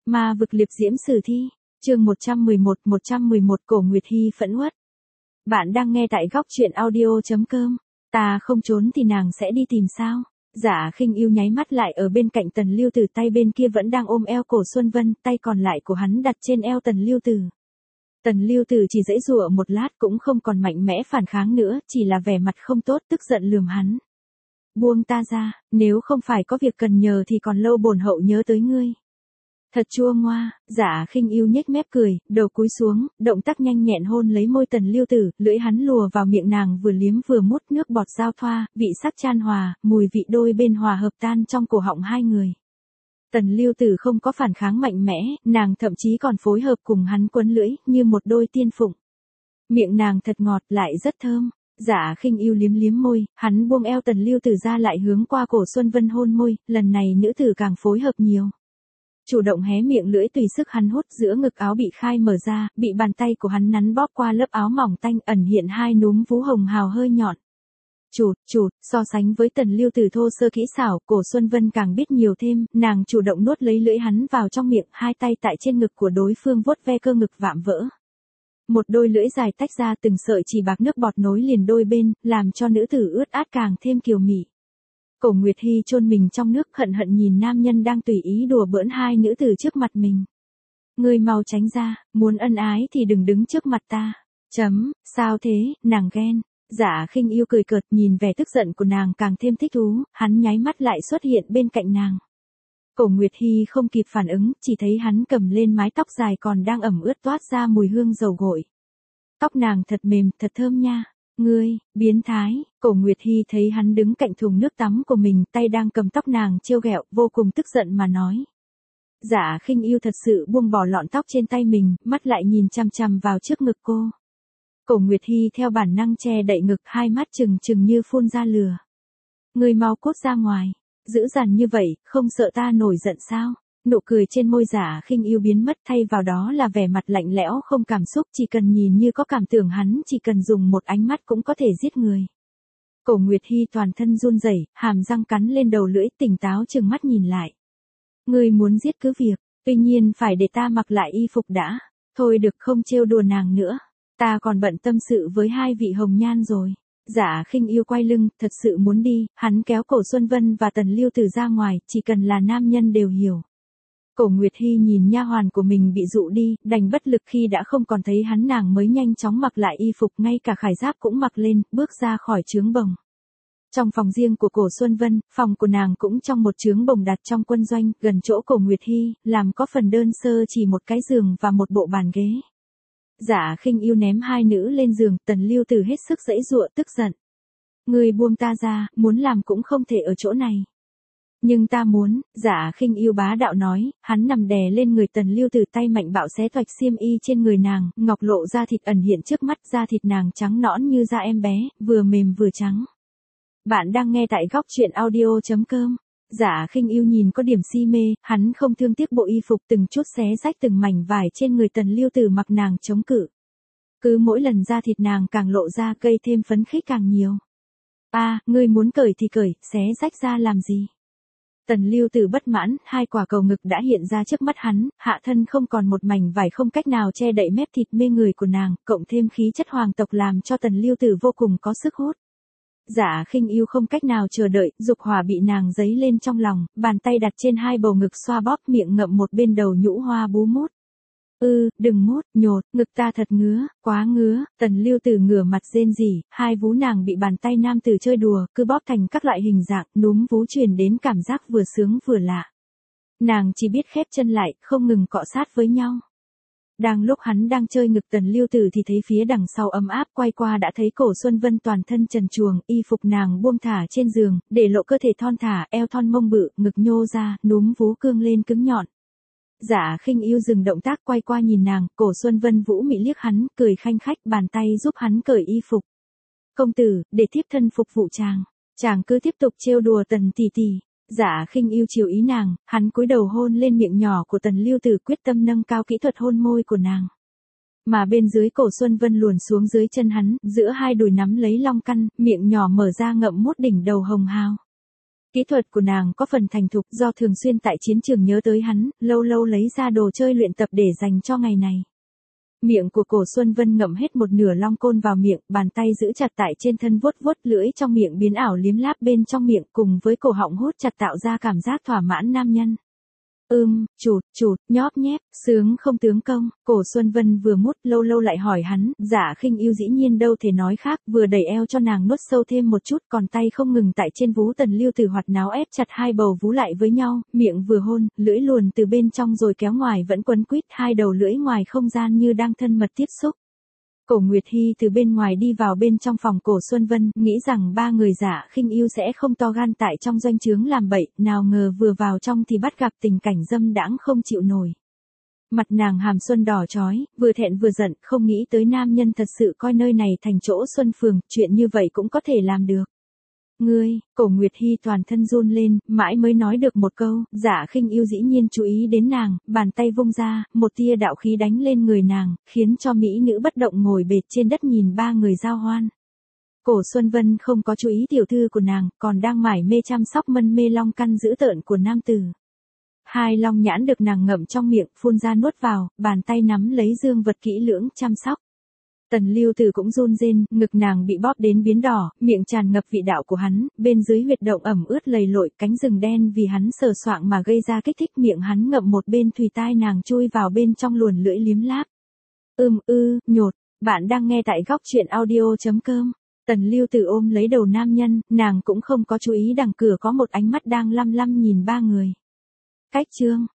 Ma vực liệp diễm sử thi, chương 111 Cổ Nguyệt Hy phẫn uất. Bạn đang nghe tại góc truyện audio.com. Ta không trốn thì nàng sẽ đi tìm sao? Dạ Khinh Yêu nháy mắt lại ở bên cạnh Tần Lưu Tử, tay bên kia vẫn đang ôm eo Cổ Xuân Vân, tay còn lại của hắn đặt trên eo Tần Lưu Tử. Tần Lưu Tử chỉ giãy giụa một lát cũng không còn mạnh mẽ phản kháng nữa, chỉ là vẻ mặt không tốt tức giận lườm hắn. Buông ta ra, nếu không phải có việc cần nhờ thì còn lâu bổn hậu nhớ tới ngươi. Thật chua ngoa, Dạ Khinh Yêu nhếch mép cười, đầu cúi xuống, động tác nhanh nhẹn hôn lấy môi Tần Lưu Tử, lưỡi hắn lùa vào miệng nàng vừa liếm vừa mút, nước bọt giao thoa, vị sắc chan hòa, mùi vị đôi bên hòa hợp tan trong cổ họng hai người. Tần Lưu Tử không có phản kháng mạnh mẽ, nàng thậm chí còn phối hợp cùng hắn quấn lưỡi, như một đôi tiên phụng. Miệng nàng thật ngọt lại rất thơm. Dạ Khinh Yêu liếm liếm môi, hắn buông eo Tần Lưu Tử ra lại hướng qua Cổ Xuân Vân hôn môi, lần này nữ tử càng phối hợp nhiều. Chủ động hé miệng lưỡi tùy sức hắn hút, giữa ngực áo bị khai mở ra, bị bàn tay của hắn nắn bóp qua lớp áo mỏng tanh, ẩn hiện hai núm vú hồng hào hơi nhọn. Chụt, so sánh với Tần Lưu Tử thô sơ kỹ xảo, Cổ Xuân Vân càng biết nhiều thêm, nàng chủ động nuốt lấy lưỡi hắn vào trong miệng, hai tay tại trên ngực của đối phương vuốt ve cơ ngực vạm vỡ. Một đôi lưỡi dài tách ra từng sợi chỉ bạc nước bọt nối liền đôi bên, làm cho nữ tử ướt át càng thêm kiều mị. Cổ Nguyệt Hy chôn mình trong nước, hận hận nhìn nam nhân đang tùy ý đùa bỡn hai nữ tử trước mặt mình. Ngươi mau tránh ra, muốn ân ái thì đừng đứng trước mặt ta. Sao thế, nàng ghen. Dạ Khinh Yêu cười cợt, nhìn vẻ tức giận của nàng càng thêm thích thú, hắn nháy mắt lại xuất hiện bên cạnh nàng. Cổ Nguyệt Hy không kịp phản ứng, chỉ thấy hắn cầm lên mái tóc dài còn đang ẩm ướt toát ra mùi hương dầu gội. Tóc nàng thật mềm, thật thơm nha. Ngươi, biến thái. Cổ Nguyệt Hy thấy hắn đứng cạnh thùng nước tắm của mình, tay đang cầm tóc nàng trêu ghẹo, vô cùng tức giận mà nói. Dạ Khinh Yêu thật sự buông bỏ lọn tóc trên tay mình, mắt lại nhìn chằm chằm vào trước ngực cô. Cổ Nguyệt Hy theo bản năng che đậy ngực, hai mắt trừng trừng như phun ra lửa. Ngươi mau cút ra ngoài. Dữ dằn như vậy, không sợ ta nổi giận sao? Nụ cười trên môi Dạ Khinh Yêu biến mất, thay vào đó là vẻ mặt lạnh lẽo không cảm xúc, chỉ cần nhìn như có cảm tưởng, hắn chỉ cần dùng một ánh mắt cũng có thể giết người. Cổ Nguyệt Hy toàn thân run rẩy, hàm răng cắn lên đầu lưỡi, tỉnh táo trừng mắt nhìn lại. Ngươi muốn giết cứ việc, tuy nhiên phải để ta mặc lại y phục đã. Thôi được, không trêu đùa nàng nữa. Ta còn bận tâm sự với hai vị hồng nhan rồi. Dạ Khinh Yêu quay lưng, thật sự muốn đi, hắn kéo Cổ Xuân Vân và Tần Lưu Tử ra ngoài, chỉ cần là nam nhân đều hiểu. Cổ Nguyệt Hy nhìn nha hoàn của mình bị dụ đi, đành bất lực khi đã không còn thấy hắn, nàng mới nhanh chóng mặc lại y phục, ngay cả khải giáp cũng mặc lên, bước ra khỏi trướng bồng. Trong phòng riêng của Cổ Xuân Vân, phòng của nàng cũng trong một trướng bồng đặt trong quân doanh, gần chỗ Cổ Nguyệt Hy, làm có phần đơn sơ, chỉ một cái giường và một bộ bàn ghế. Dạ Khinh Yêu ném hai nữ lên giường, Tần Lưu Tử hết sức giãy giụa tức giận. Ngươi buông ta ra, muốn làm cũng không thể ở chỗ này. Nhưng ta muốn, Dạ Khinh Yêu bá đạo nói, hắn nằm đè lên người Tần Lưu Tử, tay mạnh bạo xé toạch xiêm y trên người nàng, ngọc lộ da thịt ẩn hiện trước mắt, da thịt nàng trắng nõn như da em bé, vừa mềm vừa trắng. Bạn đang nghe tại góc truyện audio.com. Dạ Khinh Yêu nhìn có điểm si mê, hắn không thương tiếc bộ y phục từng chút xé rách từng mảnh vải trên người Tần Lưu Tử, mặc nàng chống cự. Cứ mỗi lần da thịt nàng càng lộ ra, gây thêm phấn khích càng nhiều. Ngươi muốn cởi thì cởi, xé rách ra làm gì? Tần Lưu Tử bất mãn, hai quả cầu ngực đã hiện ra trước mắt hắn, hạ thân không còn một mảnh vải không cách nào che đậy mép thịt mê người của nàng, cộng thêm khí chất hoàng tộc làm cho Tần Lưu Tử vô cùng có sức hút. Dạ Khinh Yêu không cách nào chờ đợi, dục hỏa bị nàng dấy lên trong lòng, bàn tay đặt trên hai bầu ngực xoa bóp, miệng ngậm một bên đầu nhũ hoa bú mút. Đừng mút, nhột, ngực ta thật ngứa, quá ngứa. Tần Lưu Tử ngửa mặt rên rỉ, hai vú nàng bị bàn tay nam tử chơi đùa, cứ bóp thành các loại hình dạng, núm vú truyền đến cảm giác vừa sướng vừa lạ. Nàng chỉ biết khép chân lại, không ngừng cọ sát với nhau. Đang lúc hắn đang chơi ngực Tần Lưu Tử thì thấy phía đằng sau ấm áp, quay qua đã thấy Cổ Xuân Vân toàn thân trần truồng, y phục nàng buông thả trên giường, để lộ cơ thể thon thả, eo thon mông bự, ngực nhô ra, núm vú cương lên cứng nhọn. Dạ Khinh Yêu dừng động tác, quay qua nhìn nàng, Cổ Xuân Vân vũ mị liếc hắn, cười khanh khách, bàn tay giúp hắn cởi y phục. Công tử, để thiếp thân phục vụ chàng. Chàng cứ tiếp tục trêu đùa Tần tỷ tỷ. Dạ Khinh Yêu chiều ý nàng, hắn cúi đầu hôn lên miệng nhỏ của Tần Lưu Tử, quyết tâm nâng cao kỹ thuật hôn môi của nàng. Mà bên dưới, Cổ Xuân Vân luồn xuống dưới chân hắn, giữa hai đùi nắm lấy long căn, miệng nhỏ mở ra ngậm mút đỉnh đầu hồng hào. Kỹ thuật của nàng có phần thành thục do thường xuyên tại chiến trường nhớ tới hắn, lâu lâu lấy ra đồ chơi luyện tập để dành cho ngày này. Miệng của Cổ Xuân Vân ngậm hết một nửa long côn vào miệng, bàn tay giữ chặt tại trên thân vuốt vuốt lưỡi trong miệng biến ảo liếm láp bên trong miệng cùng với cổ họng hút chặt tạo ra cảm giác thỏa mãn nam nhân. Chụt, nhóp nhép, sướng không tướng công, Cổ Xuân Vân vừa mút lâu lâu lại hỏi hắn, Dạ Khinh Yêu dĩ nhiên đâu thể nói khác, vừa đẩy eo cho nàng nuốt sâu thêm một chút, còn tay không ngừng tại trên vú Tần Lưu Tử hoạt náo ép chặt hai bầu vú lại với nhau, miệng vừa hôn, lưỡi luồn từ bên trong rồi kéo ngoài vẫn quấn quýt hai đầu lưỡi ngoài không gian như đang thân mật tiếp xúc. Cổ Nguyệt Hy từ bên ngoài đi vào bên trong phòng Cổ Xuân Vân, nghĩ rằng ba người Dạ Khinh Yêu sẽ không to gan tại trong doanh trướng làm bậy, nào ngờ vừa vào trong thì bắt gặp tình cảnh dâm đãng không chịu nổi. Mặt nàng hàm xuân đỏ chói, vừa thẹn vừa giận, không nghĩ tới nam nhân thật sự coi nơi này thành chỗ xuân phường, chuyện như vậy cũng có thể làm được. Ngươi, Cổ Nguyệt Hy toàn thân run lên, mãi mới nói được một câu, Dạ Khinh Yêu dĩ nhiên chú ý đến nàng, bàn tay vung ra, một tia đạo khí đánh lên người nàng, khiến cho mỹ nữ bất động ngồi bệt trên đất nhìn ba người giao hoan. Cổ Xuân Vân không có chú ý tiểu thư của nàng, còn đang mải mê chăm sóc mân mê long căn dữ tợn của nam tử. Hai long nhãn được nàng ngậm trong miệng, phun ra nuốt vào, bàn tay nắm lấy dương vật kỹ lưỡng chăm sóc. Tần Lưu Tử cũng run rên, ngực nàng bị bóp đến biến đỏ, miệng tràn ngập vị đạo của hắn, bên dưới huyệt động ẩm ướt lầy lội, cánh rừng đen vì hắn sờ soạng mà gây ra kích thích, miệng hắn ngậm một bên thùy tai nàng chui vào bên trong luồn lưỡi liếm láp. Nhột, bạn đang nghe tại góc truyện audio.com. Tần Lưu Tử ôm lấy đầu nam nhân, nàng cũng không có chú ý đằng cửa có một ánh mắt đang lăm lăm nhìn ba người. Cách chương